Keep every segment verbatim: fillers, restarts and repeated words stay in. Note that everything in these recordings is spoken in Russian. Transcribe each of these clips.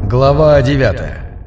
Глава девятая.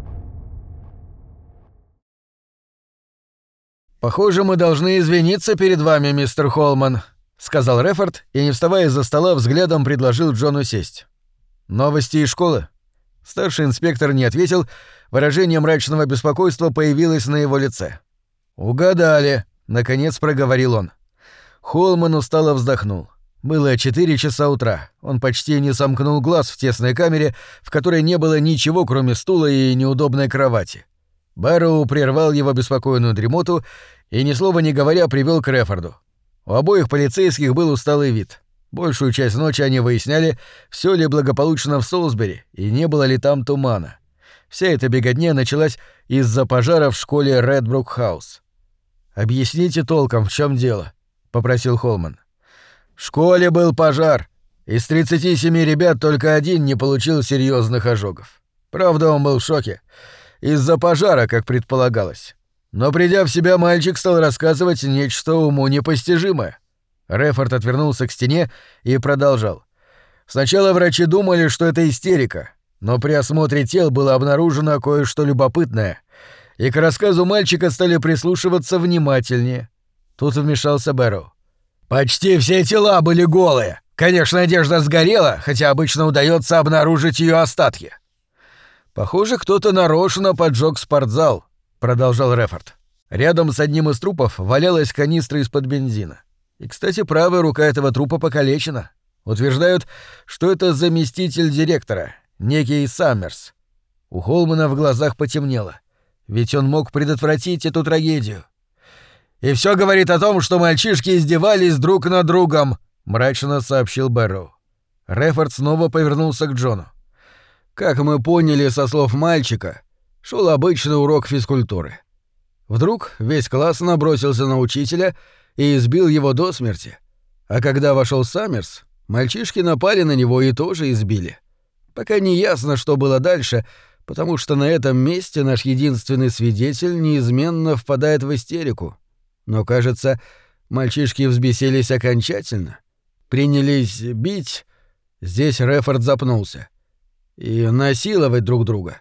«Похоже, мы должны извиниться перед вами, мистер Холман», — сказал Рефорд и, не вставая из-за стола, взглядом предложил Джону сесть. «Новости из школы?» Старший инспектор не ответил, выражение мрачного беспокойства появилось на его лице. «Угадали», — наконец проговорил он. Холман устало вздохнул. Было четыре часа утра. Он почти не сомкнул глаз в тесной камере, в которой не было ничего, кроме стула и неудобной кровати. Бэрроу прервал его беспокойную дремоту и, ни слова не говоря, привел к Рефорду. У обоих полицейских был усталый вид. Большую часть ночи они выясняли, все ли благополучно в Солсбери и не было ли там тумана. Вся эта беготня началась из-за пожара в школе Редбрук-хаус. «Объясните толком, в чем дело», — попросил Холман. «В школе был пожар. Из тридцати семи ребят только один не получил серьезных ожогов. Правда, он был в шоке. Из-за пожара, как предполагалось. Но придя в себя, мальчик стал рассказывать нечто уму непостижимое». Рефорд отвернулся к стене и продолжал. «Сначала врачи думали, что это истерика, но при осмотре тел было обнаружено кое-что любопытное, и к рассказу мальчика стали прислушиваться внимательнее». Тут вмешался Бэрроу. «Почти все тела были голые. Конечно, одежда сгорела, хотя обычно удается обнаружить ее остатки». «Похоже, кто-то нарочно поджег спортзал», — продолжал Рефорд. Рядом с одним из трупов валялась канистра из-под бензина. И, кстати, правая рука этого трупа покалечена. Утверждают, что это заместитель директора, некий Саммерс. У Холмана в глазах потемнело. Ведь он мог предотвратить эту трагедию. «И все говорит о том, что мальчишки издевались друг над другом», — мрачно сообщил Бэрроу. Рефорд снова повернулся к Джону. «Как мы поняли со слов мальчика, шел обычный урок физкультуры. Вдруг весь класс набросился на учителя и избил его до смерти. А когда вошел Саммерс, мальчишки напали на него и тоже избили. Пока не ясно, что было дальше, потому что на этом месте наш единственный свидетель неизменно впадает в истерику. Но, кажется, мальчишки взбесились окончательно. Принялись бить...» Здесь Рефорд запнулся. «И насиловать друг друга».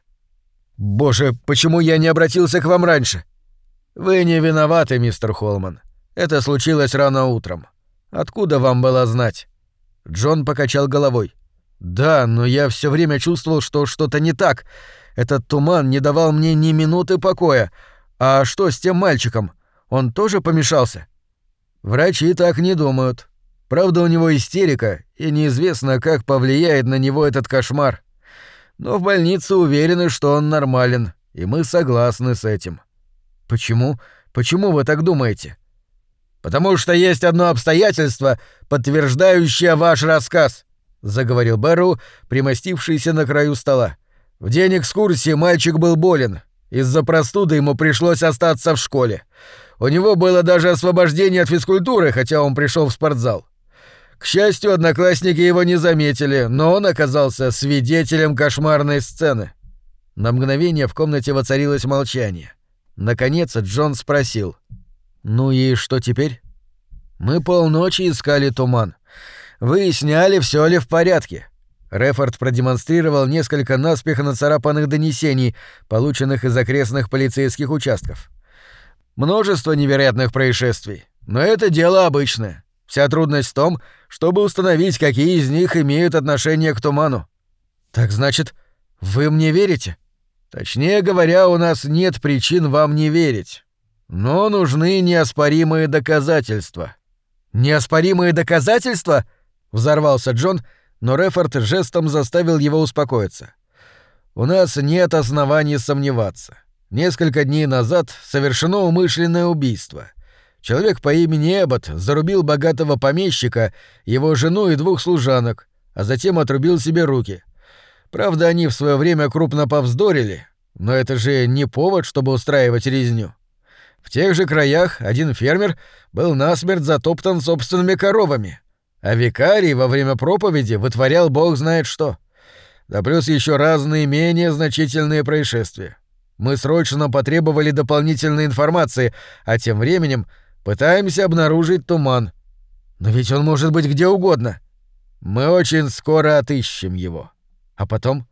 «Боже, почему я не обратился к вам раньше?» «Вы не виноваты, мистер Холман. Это случилось рано утром. Откуда вам было знать?» Джон покачал головой. «Да, но я все время чувствовал, что что-то не так. Этот туман не давал мне ни минуты покоя. А что с тем мальчиком? Он тоже помешался?» «Врачи так не думают. Правда, у него истерика, и неизвестно, как повлияет на него этот кошмар. Но в больнице уверены, что он нормален, и мы согласны с этим». «Почему? Почему вы так думаете?» «Потому что есть одно обстоятельство, подтверждающее ваш рассказ», — заговорил Бэрроу, примостившийся на краю стола. «В день экскурсии мальчик был болен. Из-за простуды ему пришлось остаться в школе. У него было даже освобождение от физкультуры, хотя он пришел в спортзал. К счастью, одноклассники его не заметили, но он оказался свидетелем кошмарной сцены». На мгновение в комнате воцарилось молчание. Наконец Джон спросил. «Ну и что теперь?» «Мы полночи искали туман. Выясняли, все ли в порядке». Рефорд продемонстрировал несколько наспех нацарапанных донесений, полученных из окрестных полицейских участков. «Множество невероятных происшествий, но это дело обычное. Вся трудность в том, чтобы установить, какие из них имеют отношение к туману». «Так значит, вы мне верите?» «Точнее говоря, у нас нет причин вам не верить. Но нужны неоспоримые доказательства». «Неоспоримые доказательства?» — взорвался Джон, но Рефорд жестом заставил его успокоиться. «У нас нет оснований сомневаться. Несколько дней назад совершено умышленное убийство. Человек по имени Эббот зарубил богатого помещика, его жену и двух служанок, а затем отрубил себе руки. Правда, они в свое время крупно повздорили, но это же не повод, чтобы устраивать резню. В тех же краях один фермер был насмерть затоптан собственными коровами, а викарий во время проповеди вытворял бог знает что. Да плюс еще разные менее значительные происшествия. Мы срочно потребовали дополнительной информации, а тем временем пытаемся обнаружить туман. Но ведь он может быть где угодно. Мы очень скоро отыщем его. А потом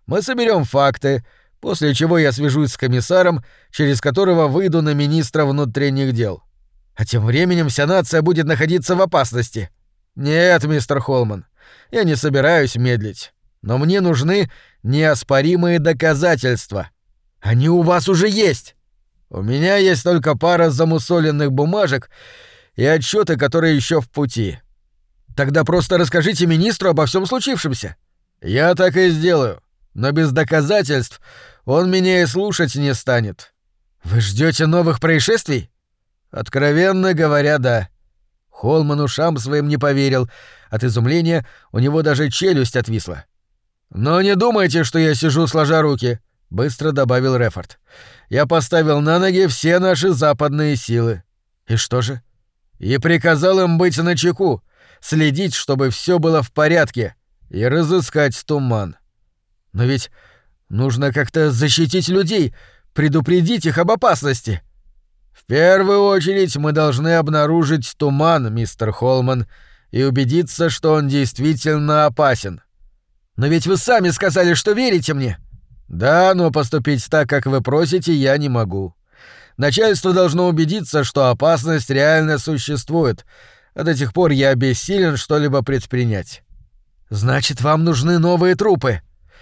Мы соберем факты, после чего я свяжусь с комиссаром, через которого выйду на министра внутренних дел. А тем временем вся нация будет находиться в опасности. Нет, мистер Холман, я не собираюсь медлить. Но мне нужны неоспоримые доказательства. Они у вас уже есть. У меня есть только пара замусоленных бумажек и отчеты, которые еще в пути. Тогда просто расскажите министру обо всем случившемся. Я так и сделаю. Но без доказательств он меня и слушать не станет. Вы ждете новых происшествий? Откровенно говоря, да. Холман ушам своим не поверил. От изумления у него даже челюсть отвисла. «Но не думайте, что я сижу сложа руки», — быстро добавил Рефорд. «Я поставил на ноги все наши западные силы». «И что же?» «И приказал им быть начеку, следить, чтобы все было в порядке, и разыскать туман». «Но ведь нужно как-то защитить людей, предупредить их об опасности». «В первую очередь мы должны обнаружить туман, мистер Холман, и убедиться, что он действительно опасен». «Но ведь вы сами сказали, что верите мне». «Да, но поступить так, как вы просите, я не могу. Начальство должно убедиться, что опасность реально существует, а до тех пор я бессилен что-либо предпринять». «Значит, вам нужны новые трупы».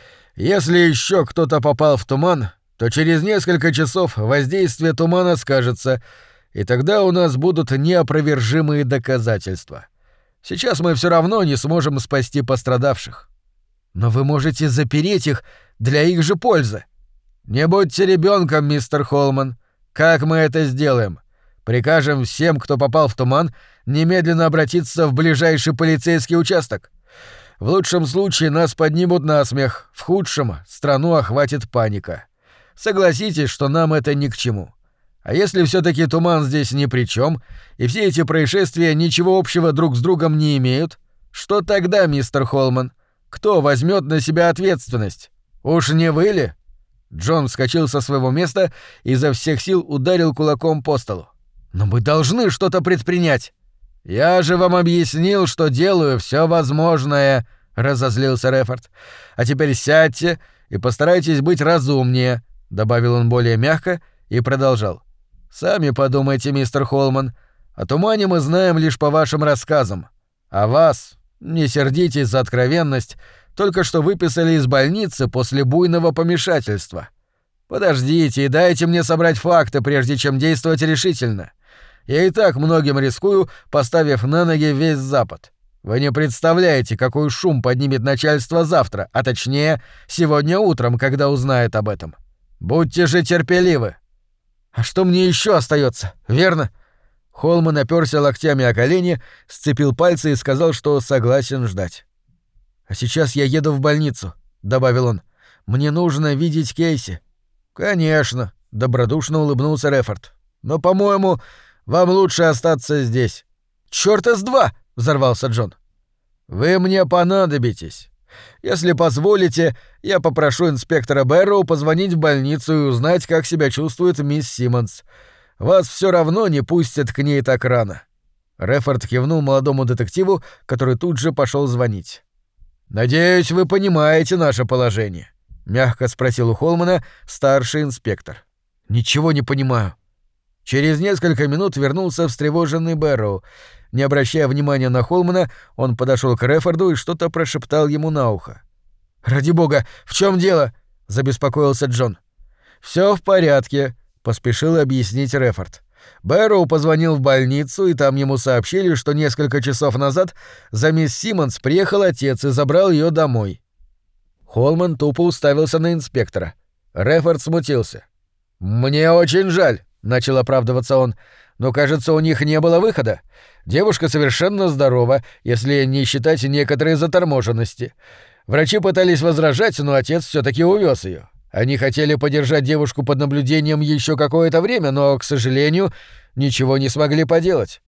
«Если еще кто-то попал в туман, то через несколько часов воздействие тумана скажется, и тогда у нас будут неопровержимые доказательства. Сейчас мы все равно не сможем спасти пострадавших». «Но вы можете запереть их для их же пользы». «Не будьте ребенком, мистер Холман. Как мы это сделаем? Прикажем всем, кто попал в туман, немедленно обратиться в ближайший полицейский участок. В лучшем случае нас поднимут на смех, в худшем страну охватит паника. Согласитесь, что нам это ни к чему. А если все-таки туман здесь ни при чем, и все эти происшествия ничего общего друг с другом не имеют, что тогда, мистер Холман? Кто возьмет на себя ответственность? Уж не вы ли?» Джон вскочил со своего места и изо всех сил ударил кулаком по столу. «Но мы должны что-то предпринять!» «Я же вам объяснил, что делаю все возможное», — разозлился Рефорд. «А теперь сядьте и постарайтесь быть разумнее», — добавил он более мягко и продолжал. «Сами подумайте, мистер Холман, о тумане мы знаем лишь по вашим рассказам. А вас, не сердитесь за откровенность, только что выписали из больницы после буйного помешательства. Подождите и дайте мне собрать факты, прежде чем действовать решительно. Я и так многим рискую, поставив на ноги весь Запад. Вы не представляете, какой шум поднимет начальство завтра, а точнее, сегодня утром, когда узнает об этом. Будьте же терпеливы». «А что мне еще остается, верно?» Холман оперся локтями о колени, сцепил пальцы и сказал, что согласен ждать. «А сейчас я еду в больницу», — добавил он. «Мне нужно видеть Кейси». «Конечно», — добродушно улыбнулся Рефорд. «Но, по-моему, вам лучше остаться здесь». «Чёрта с два!» — взорвался Джон. «Вы мне понадобитесь. Если позволите, я попрошу инспектора Бэрроу позвонить в больницу и узнать, как себя чувствует мисс Симмонс. Вас все равно не пустят к ней так рано». Рефорд кивнул молодому детективу, который тут же пошел звонить. «Надеюсь, вы понимаете наше положение», — мягко спросил у Холмана старший инспектор. «Ничего не понимаю». Через несколько минут вернулся встревоженный Бэрроу. Не обращая внимания на Холмана, он подошел к Рефорду и что-то прошептал ему на ухо. «Ради бога, в чем дело?» — забеспокоился Джон. «Все в порядке», — поспешил объяснить Рефорд. Бэрроу позвонил в больницу, и там ему сообщили, что несколько часов назад за мисс Симмонс приехал отец и забрал ее домой. Холман тупо уставился на инспектора. Рефорд смутился. «Мне очень жаль», — начал оправдываться он, — «но, кажется, у них не было выхода. Девушка совершенно здорова, если не считать некоторые заторможенности. Врачи пытались возражать, но отец все-таки увез ее. Они хотели подержать девушку под наблюдением еще какое-то время, но, к сожалению, ничего не смогли поделать».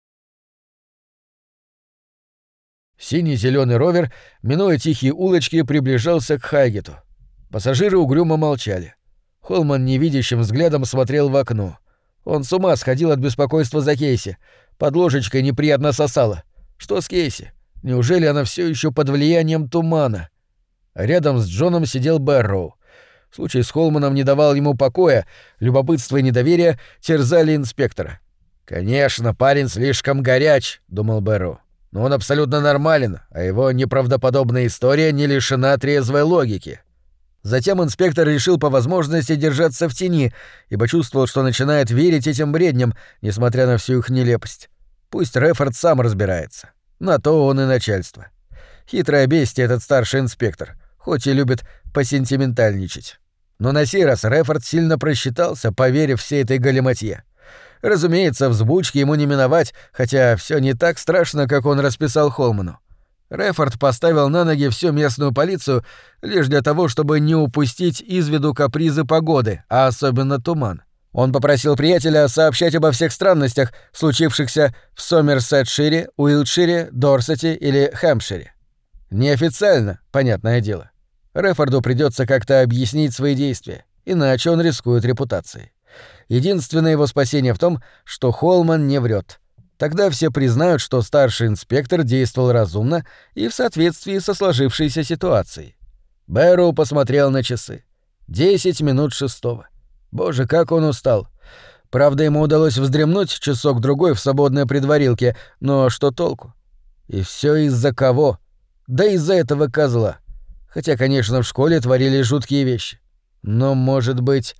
Синий-зелёный ровер, минуя тихие улочки, приближался к Хайгету. Пассажиры угрюмо молчали. Холман невидящим взглядом смотрел в окно. Он с ума сходил от беспокойства за Кейси. Под ложечкой неприятно сосало. Что с Кейси? Неужели она все еще под влиянием тумана? Рядом с Джоном сидел Бэрроу. Случай с Холманом не давал ему покоя, любопытство и недоверие терзали инспектора. «Конечно, парень слишком горяч», — думал Бэрроу. «Но он абсолютно нормален, а его неправдоподобная история не лишена трезвой логики». Затем инспектор решил по возможности держаться в тени, ибо чувствовал, что начинает верить этим бредням, несмотря на всю их нелепость. Пусть Рефорд сам разбирается. На то он и начальство. Хитрое бестие этот старший инспектор, хоть и любит посентиментальничать. Но на сей раз Рефорд сильно просчитался, поверив всей этой галиматье. Разумеется, взбучки ему не миновать, хотя все не так страшно, как он расписал Холману. Рефорд поставил на ноги всю местную полицию лишь для того, чтобы не упустить из виду капризы погоды, а особенно туман. Он попросил приятеля сообщать обо всех странностях, случившихся в Сомерсетшире, Уилтшире, Дорсете или Хэмпшире. Неофициально, понятное дело. Рефорду придется как-то объяснить свои действия, иначе он рискует репутацией. Единственное его спасение в том, что Холман не врет. Тогда все признают, что старший инспектор действовал разумно и в соответствии со сложившейся ситуацией. Бэрроу посмотрел на часы. Десять минут шестого. Боже, как он устал. Правда, ему удалось вздремнуть часок-другой в свободной предварилке, но что толку? И все из-за кого? Да из-за этого козла. Хотя, конечно, в школе творили жуткие вещи. Но, может быть...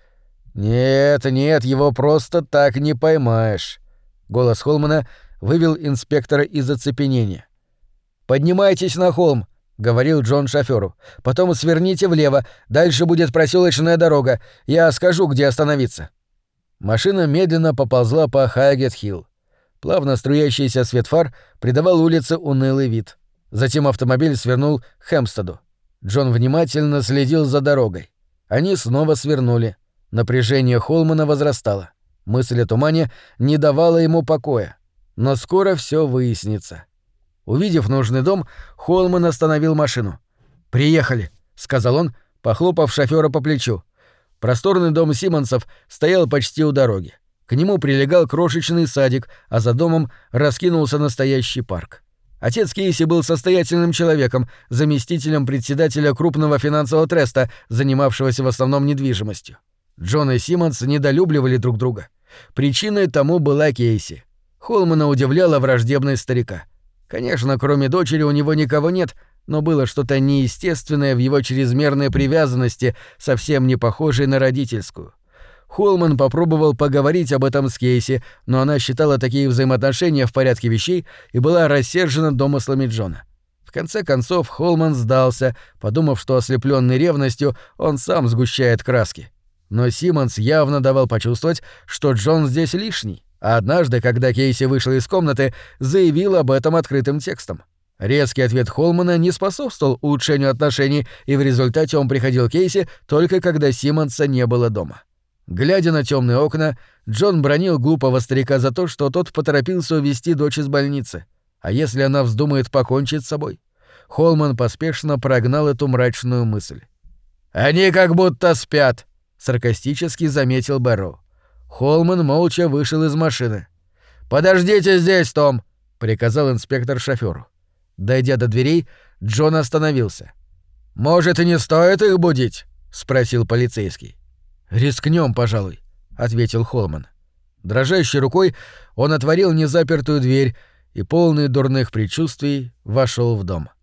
Нет, нет, его просто так не поймаешь. Голос Холмана вывел инспектора из оцепенения. «Поднимайтесь на холм», — говорил Джон шофёру. «Потом сверните влево, дальше будет проселочная дорога. Я скажу, где остановиться». Машина медленно поползла по Хайгет-Хилл. Плавно струящийся свет фар придавал улице унылый вид. Затем автомобиль свернул к Хэмпстеду. Джон внимательно следил за дорогой. Они снова свернули. Напряжение Холмана возрастало. Мысль о тумане не давала ему покоя. Но скоро все выяснится. Увидев нужный дом, Холман остановил машину. «Приехали», — сказал он, похлопав шофёра по плечу. Просторный дом Симмонсов стоял почти у дороги. К нему прилегал крошечный садик, а за домом раскинулся настоящий парк. Отец Кейси был состоятельным человеком, заместителем председателя крупного финансового треста, занимавшегося в основном недвижимостью. Джон и Симмонс недолюбливали друг друга. Причиной тому была Кейси. Холмана удивляла враждебность старика. Конечно, кроме дочери у него никого нет, но было что-то неестественное в его чрезмерной привязанности, совсем не похожей на родительскую. Холман попробовал поговорить об этом с Кейси, но она считала такие взаимоотношения в порядке вещей и была рассержена домыслами Джона. В конце концов Холман сдался, подумав, что ослеплённый ревностью он сам сгущает краски. Но Симмонс явно давал почувствовать, что Джон здесь лишний, а однажды, когда Кейси вышла из комнаты, заявил об этом открытым текстом. Резкий ответ Холмана не способствовал улучшению отношений, и в результате он приходил к Кейси только когда Симмонса не было дома. Глядя на темные окна, Джон бранил глупого старика за то, что тот поторопился увезти дочь из больницы. А если она вздумает покончить с собой? Холман поспешно прогнал эту мрачную мысль. «Они как будто спят», — саркастически заметил Бэрроу. Холман молча вышел из машины. «Подождите здесь, Том», — приказал инспектор шофёру. Дойдя до дверей, Джон остановился. «Может, и не стоит их будить?» — спросил полицейский. «Рискнём, пожалуй», — ответил Холман. Дрожащей рукой он отворил незапертую дверь и, полный дурных предчувствий, вошёл в дом.